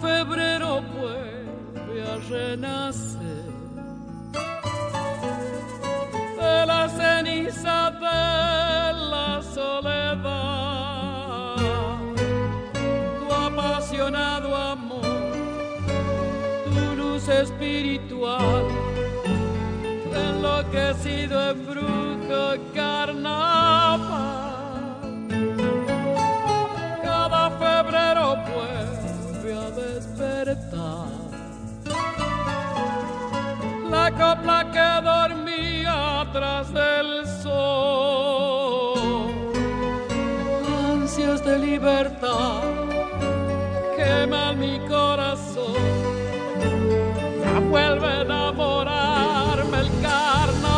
febrero vuelve a renacer de la ceniza de la soledad. Tu apasionado amor, tu luz espiritual, enloquecido en brujo carnaval. Cada febrero vuelve a despertar la copla que dormía tras del sol. Ansias de libertad queman mi corazón, ya vuelve a enamorarme el carnaval.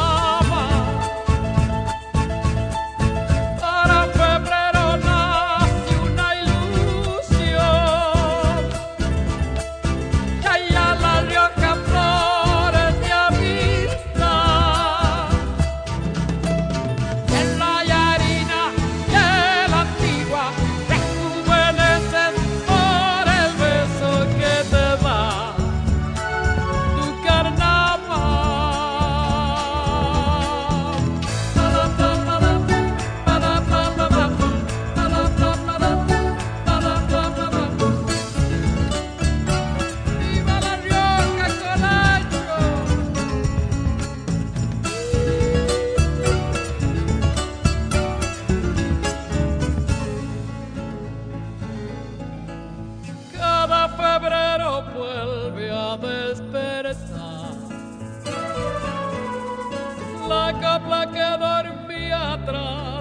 Para febrero nace una ilusión, que allá La Rioja flores de amistad. En la Yarina y en la Antigua rejuveneces por el beso que te da tu carnaval. ¡Viva La Rioja, Colacho! Cada febrero vuelve a despertar la copla que dormía atrás